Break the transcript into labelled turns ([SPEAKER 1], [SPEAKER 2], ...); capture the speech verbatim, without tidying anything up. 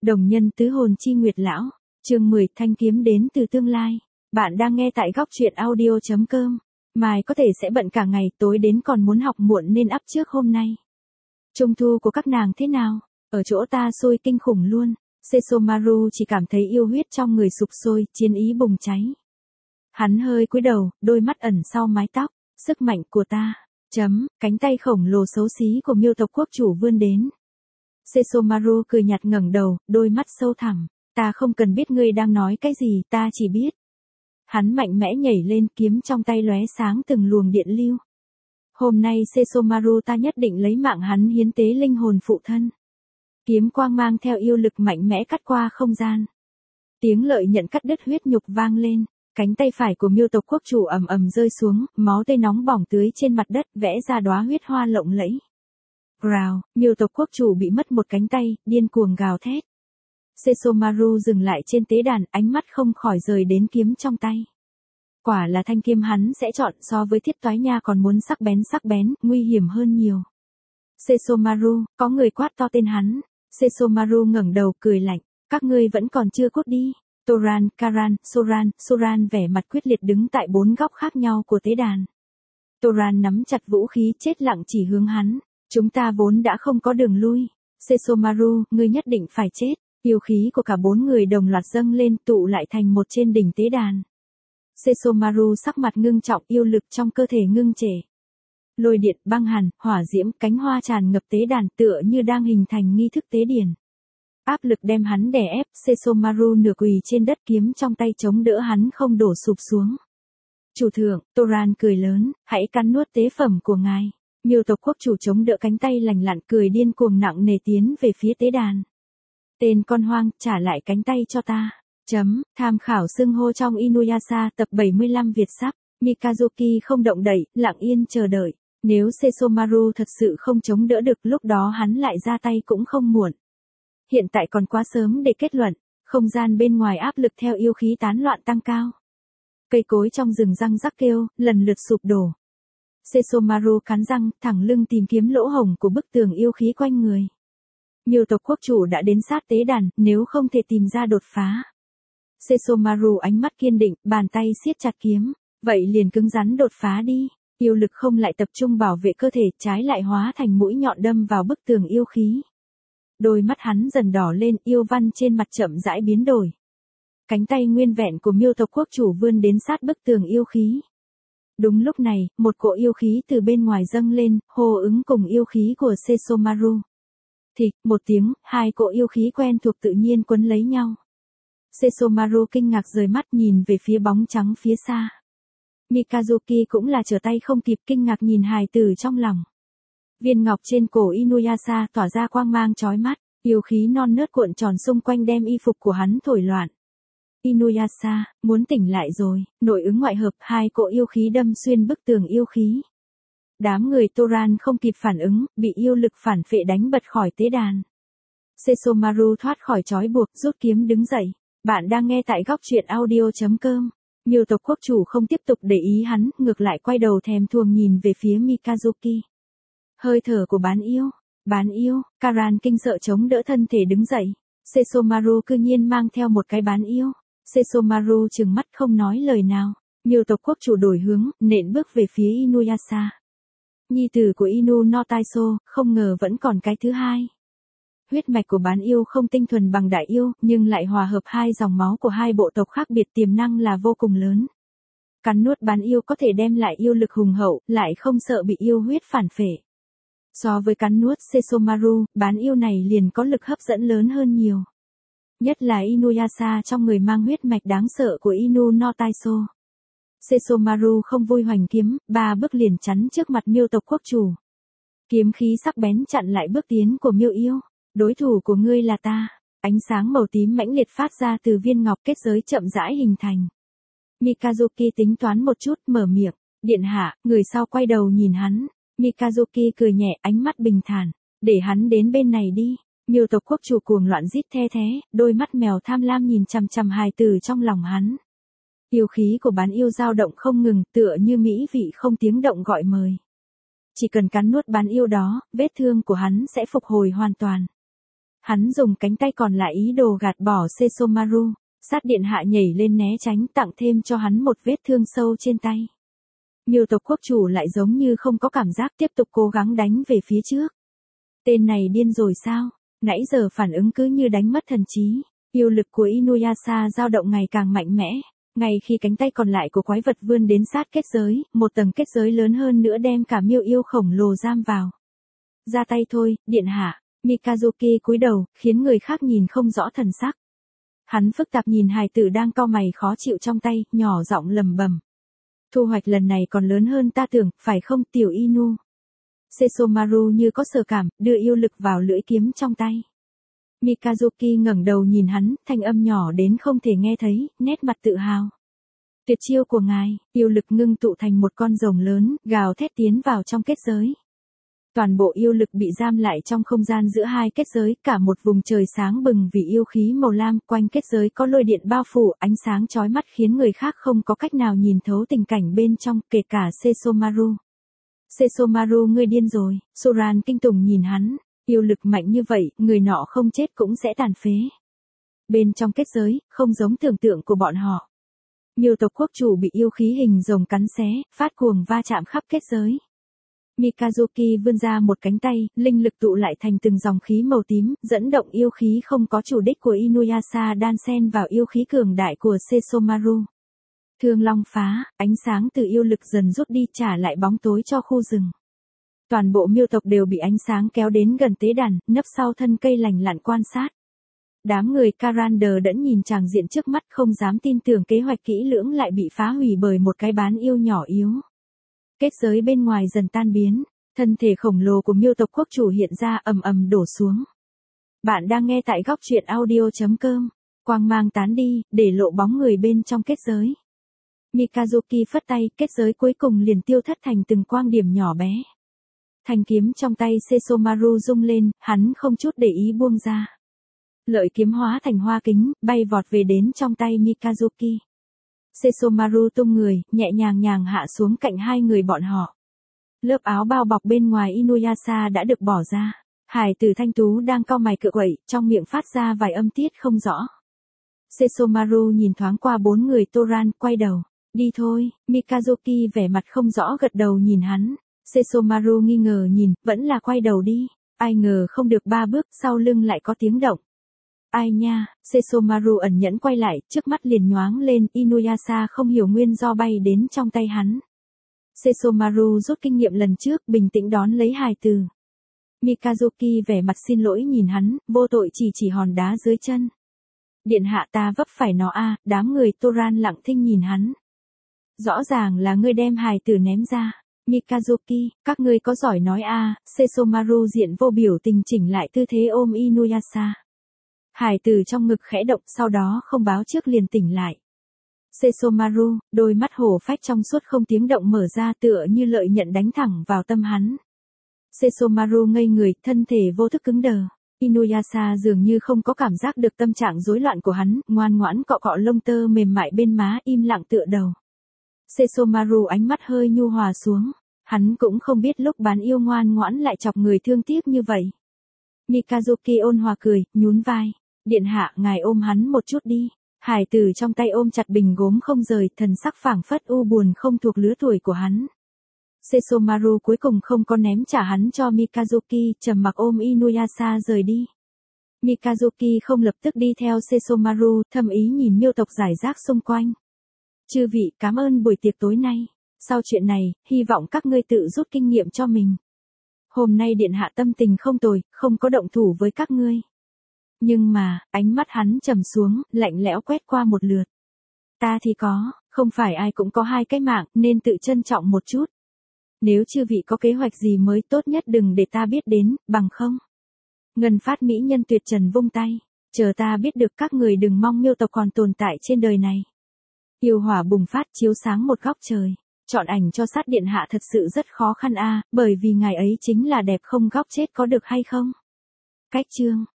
[SPEAKER 1] Đồng nhân tứ hồn chi nguyệt lão, chương mười thanh kiếm đến từ tương lai. Bạn đang nghe tại góc truyện audio chấm com. Mai có thể sẽ bận cả ngày, tối đến còn muốn học muộn nên ắp trước hôm nay. Trung thu của các nàng thế nào? Ở chỗ ta sôi kinh khủng luôn. Sesomaru chỉ cảm thấy yêu huyết trong người sục sôi, chiến ý bùng cháy. Hắn hơi cúi đầu, đôi mắt ẩn sau mái tóc. Sức mạnh của ta. Chấm, cánh tay khổng lồ xấu xí của miêu tộc quốc chủ vươn đến. Sesomaru cười nhạt ngẩng đầu, đôi mắt sâu thẳm. Ta không cần biết ngươi đang nói cái gì, ta chỉ biết. Hắn mạnh mẽ nhảy lên, kiếm trong tay lóe sáng từng luồng điện lưu. Hôm nay Sesomaru ta nhất định lấy mạng hắn hiến tế linh hồn phụ thân. Kiếm quang mang theo yêu lực mạnh mẽ cắt qua không gian. Tiếng lợi nhận cắt đứt huyết nhục vang lên. Cánh tay phải của miêu tộc quốc chủ ầm ầm rơi xuống, máu tươi nóng bỏng tưới trên mặt đất, vẽ ra đóa huyết hoa lộng lẫy. Rào, miêu tộc quốc chủ bị mất một cánh tay, điên cuồng gào thét. Sesomaru dừng lại trên tế đàn, ánh mắt không khỏi rời đến kiếm trong tay. Quả là thanh kiếm hắn sẽ chọn, so với thiết toái nha còn muốn sắc bén sắc bén, nguy hiểm hơn nhiều. Sesomaru, có người quát to tên hắn. Sesomaru ngẩng đầu cười lạnh, các ngươi vẫn còn chưa cút đi. Toran, Karan, Soran, Soran vẻ mặt quyết liệt đứng tại bốn góc khác nhau của tế đàn. Toran nắm chặt vũ khí chết lặng chỉ hướng hắn. Chúng ta vốn đã không có đường lui. Sesomaru, ngươi nhất định phải chết. Yêu khí của cả bốn người đồng loạt dâng lên, tụ lại thành một trên đỉnh tế đàn. Sesomaru sắc mặt ngưng trọng, yêu lực trong cơ thể ngưng trệ. Lôi điện, băng hàn, hỏa diễm, cánh hoa tràn ngập tế đàn tựa như đang hình thành nghi thức tế điển. Áp lực đem hắn đè ép, Sesomaru nửa quỳ trên đất, kiếm trong tay chống đỡ hắn không đổ sụp xuống. Chủ thượng, Toran cười lớn, hãy cắn nuốt tế phẩm của ngài. Miêu tộc quốc chủ chống đỡ cánh tay lành lặn cười điên cuồng nặng nề tiến về phía tế đàn. Tên con hoang, trả lại cánh tay cho ta. Chấm, tham khảo xưng hô trong Inuyasha tập bảy mươi lăm Việt sắp. Mikazuki không động đậy, lặng yên chờ đợi. Nếu Sesomaru thật sự không chống đỡ được, lúc đó hắn lại ra tay cũng không muộn. Hiện tại còn quá sớm để kết luận, không gian bên ngoài áp lực theo yêu khí tán loạn tăng cao. Cây cối trong rừng răng rắc kêu, lần lượt sụp đổ. Sesomaru cắn răng, thẳng lưng tìm kiếm lỗ hổng của bức tường yêu khí quanh người. Miêu tộc quốc chủ đã đến sát tế đàn, nếu không thể tìm ra đột phá. Sesomaru ánh mắt kiên định, bàn tay siết chặt kiếm, vậy liền cứng rắn đột phá đi. Yêu lực không lại tập trung bảo vệ cơ thể, trái lại hóa thành mũi nhọn đâm vào bức tường yêu khí. Đôi mắt hắn dần đỏ lên, yêu văn trên mặt chậm rãi biến đổi. Cánh tay nguyên vẹn của miêu tộc quốc chủ vươn đến sát bức tường yêu khí. Đúng lúc này, một cỗ yêu khí từ bên ngoài dâng lên, hô ứng cùng yêu khí của Sesomaru. Thịch, một tiếng, hai cỗ yêu khí quen thuộc tự nhiên quấn lấy nhau. Sesomaru kinh ngạc rời mắt nhìn về phía bóng trắng phía xa. Mikazuki cũng là trở tay không kịp, kinh ngạc nhìn hài tử trong lòng. Viên ngọc trên cổ Inuyasha tỏa ra quang mang chói mắt, yêu khí non nớt cuộn tròn xung quanh đem y phục của hắn thổi loạn. Inuyasha, muốn tỉnh lại rồi, nội ứng ngoại hợp, hai cỗ yêu khí đâm xuyên bức tường yêu khí. Đám người Toran không kịp phản ứng, bị yêu lực phản phệ đánh bật khỏi tế đàn. Sesomaru thoát khỏi trói buộc, rút kiếm đứng dậy. Bạn đang nghe tại góc truyện audio chấm com. Miêu tộc quốc chủ không tiếp tục để ý hắn, ngược lại quay đầu thèm thuồng nhìn về phía Mikazuki. Hơi thở của bán yêu, bán yêu, Karan kinh sợ chống đỡ thân thể đứng dậy. Sesomaru cư nhiên mang theo một cái bán yêu. Sesomaru trừng mắt không nói lời nào. Miêu tộc quốc chủ đổi hướng, nện bước về phía Inuyasha. Nhi tử của Inu no Taiso, không ngờ vẫn còn cái thứ hai. Huyết mạch của bán yêu không tinh thuần bằng đại yêu, nhưng lại hòa hợp hai dòng máu của hai bộ tộc khác biệt, tiềm năng là vô cùng lớn. Cắn nuốt bán yêu có thể đem lại yêu lực hùng hậu, lại không sợ bị yêu huyết phản phệ. So với cắn nuốt Sesomaru, bán yêu này liền có lực hấp dẫn lớn hơn nhiều. Nhất là Inuyasha trong người mang huyết mạch đáng sợ của Inu no Taiso. Sesomaru không vui hoành kiếm, ba bước liền chắn trước mặt miêu tộc quốc chủ. Kiếm khí sắc bén chặn lại bước tiến của miêu yêu. Đối thủ của ngươi là ta. Ánh sáng màu tím mãnh liệt phát ra từ viên ngọc kết giới chậm rãi hình thành. Mikazuki tính toán một chút, mở miệng. Điện hạ, người sau quay đầu nhìn hắn. Mikazuki cười nhẹ, ánh mắt bình thản. Để hắn đến bên này đi. Miêu tộc quốc chủ cuồng loạn rít the thế, đôi mắt mèo tham lam nhìn chằm chằm hài tử trong lòng hắn. Yêu khí của bán yêu dao động không ngừng, tựa như mỹ vị không tiếng động gọi mời. Chỉ cần cắn nuốt bán yêu đó, vết thương của hắn sẽ phục hồi hoàn toàn. Hắn dùng cánh tay còn lại ý đồ gạt bỏ Sesomaru, sát điện hạ nhảy lên né tránh, tặng thêm cho hắn một vết thương sâu trên tay. Miêu tộc quốc chủ lại giống như không có cảm giác, tiếp tục cố gắng đánh về phía trước. Tên này điên rồi sao? Nãy giờ phản ứng cứ như đánh mất thần trí. Yêu lực của Inuyasha dao động ngày càng mạnh mẽ. Ngay khi cánh tay còn lại của quái vật vươn đến sát kết giới, một tầng kết giới lớn hơn nữa đem cả miêu yêu khổng lồ giam vào. Ra tay thôi, điện hạ. Mikazuki cúi đầu, khiến người khác nhìn không rõ thần sắc. Hắn phức tạp nhìn hài tử đang cau mày khó chịu trong tay, nhỏ giọng lầm bầm. Thu hoạch lần này còn lớn hơn ta tưởng, phải không tiểu Inu? Sesomaru như có sở cảm, đưa yêu lực vào lưỡi kiếm trong tay. Mikazuki ngẩng đầu nhìn hắn, thanh âm nhỏ đến không thể nghe thấy, nét mặt tự hào. Tuyệt chiêu của ngài, yêu lực ngưng tụ thành một con rồng lớn, gào thét tiến vào trong kết giới. Toàn bộ yêu lực bị giam lại trong không gian giữa hai kết giới, cả một vùng trời sáng bừng vì yêu khí màu lam, quanh kết giới có lôi điện bao phủ, ánh sáng chói mắt khiến người khác không có cách nào nhìn thấu tình cảnh bên trong, kể cả Sesomaru. Sesomaru ngươi điên rồi, Soran kinh tủng nhìn hắn, yêu lực mạnh như vậy, người nọ không chết cũng sẽ tàn phế. Bên trong kết giới, không giống tưởng tượng của bọn họ. Miêu tộc quốc chủ bị yêu khí hình rồng cắn xé, phát cuồng va chạm khắp kết giới. Mikazuki vươn ra một cánh tay, linh lực tụ lại thành từng dòng khí màu tím, dẫn động yêu khí không có chủ đích của Inuyasha đan xen vào yêu khí cường đại của Sesomaru. Thương long phá, ánh sáng từ yêu lực dần rút đi trả lại bóng tối cho khu rừng. Toàn bộ miêu tộc đều bị ánh sáng kéo đến gần tế đàn, nấp sau thân cây lành lặn quan sát. Đám người Karander đẫn nhìn tràng diện trước mắt không dám tin tưởng kế hoạch kỹ lưỡng lại bị phá hủy bởi một cái bán yêu nhỏ yếu. Kết giới bên ngoài dần tan biến, thân thể khổng lồ của miêu tộc quốc chủ hiện ra ầm ầm đổ xuống. Bạn đang nghe tại góc truyện audio chấm com, quang mang tán đi, để lộ bóng người bên trong kết giới. Mikazuki phất tay, kết giới cuối cùng liền tiêu thất thành từng quang điểm nhỏ bé. Thanh kiếm trong tay Sesomaru rung lên, hắn không chút để ý buông ra. Lợi kiếm hóa thành hoa kính, bay vọt về đến trong tay Mikazuki. Sesomaru tung người, nhẹ nhàng nhàng hạ xuống cạnh hai người bọn họ. Lớp áo bao bọc bên ngoài Inuyasha đã được bỏ ra. Hải tử thanh tú đang cau mày cựa quậy, trong miệng phát ra vài âm tiết không rõ. Sesomaru nhìn thoáng qua bốn người Toran, quay đầu. Đi thôi, Mikazuki vẻ mặt không rõ gật đầu nhìn hắn. Sesomaru nghi ngờ nhìn, vẫn là quay đầu đi. Ai ngờ không được ba bước, sau lưng lại có tiếng động. Ai nha, Sesomaru ẩn nhẫn quay lại, trước mắt liền nhoáng lên, Inuyasha không hiểu nguyên do bay đến trong tay hắn. Sesomaru rút kinh nghiệm lần trước, bình tĩnh đón lấy hài từ. Mikazuki vẻ mặt xin lỗi nhìn hắn, vô tội chỉ chỉ hòn đá dưới chân. Điện hạ ta vấp phải nó a, đám người Toran lặng thinh nhìn hắn. Rõ ràng là ngươi đem hài tử ném ra. Mikazuki, các ngươi có giỏi nói a, Sesomaru diện vô biểu tình chỉnh lại tư thế ôm Inuyasha. Hải tử trong ngực khẽ động, sau đó không báo trước liền tỉnh lại. Sesomaru, đôi mắt hổ phách trong suốt không tiếng động mở ra tựa như lợi nhận đánh thẳng vào tâm hắn. Sesomaru ngây người, thân thể vô thức cứng đờ. Inuyasha dường như không có cảm giác được tâm trạng rối loạn của hắn, ngoan ngoãn cọ cọ lông tơ mềm mại bên má, im lặng tựa đầu. Sesomaru ánh mắt hơi nhu hòa xuống. Hắn cũng không biết lúc bán yêu ngoan ngoãn lại chọc người thương tiếc như vậy. Mikazuki ôn hòa cười, nhún vai. Điện hạ, ngài ôm hắn một chút đi. Hải tử trong tay ôm chặt bình gốm không rời, thần sắc phảng phất u buồn không thuộc lứa tuổi của hắn. Sesomaru cuối cùng không có ném trả hắn cho Mikazuki, trầm mặc ôm Inuyasha rời đi. Mikazuki không lập tức đi theo Sesomaru, thầm ý nhìn miêu tộc giải rác xung quanh. Chư vị, cảm ơn buổi tiệc tối nay. Sau chuyện này, hy vọng các ngươi tự rút kinh nghiệm cho mình. Hôm nay điện hạ tâm tình không tồi, không có động thủ với các ngươi. Nhưng mà, ánh mắt hắn trầm xuống, lạnh lẽo quét qua một lượt. Ta thì có, không phải ai cũng có hai cái mạng, nên tự trân trọng một chút. Nếu chư vị có kế hoạch gì mới tốt nhất đừng để ta biết đến, bằng không. Ngân phát mỹ nhân tuyệt trần vung tay, chờ ta biết được các người đừng mong miêu tộc còn tồn tại trên đời này. Yêu hỏa bùng phát chiếu sáng một góc trời. Chọn ảnh cho sát điện hạ thật sự rất khó khăn a, bởi vì ngài ấy chính là đẹp không góc chết có được hay không? Cách chương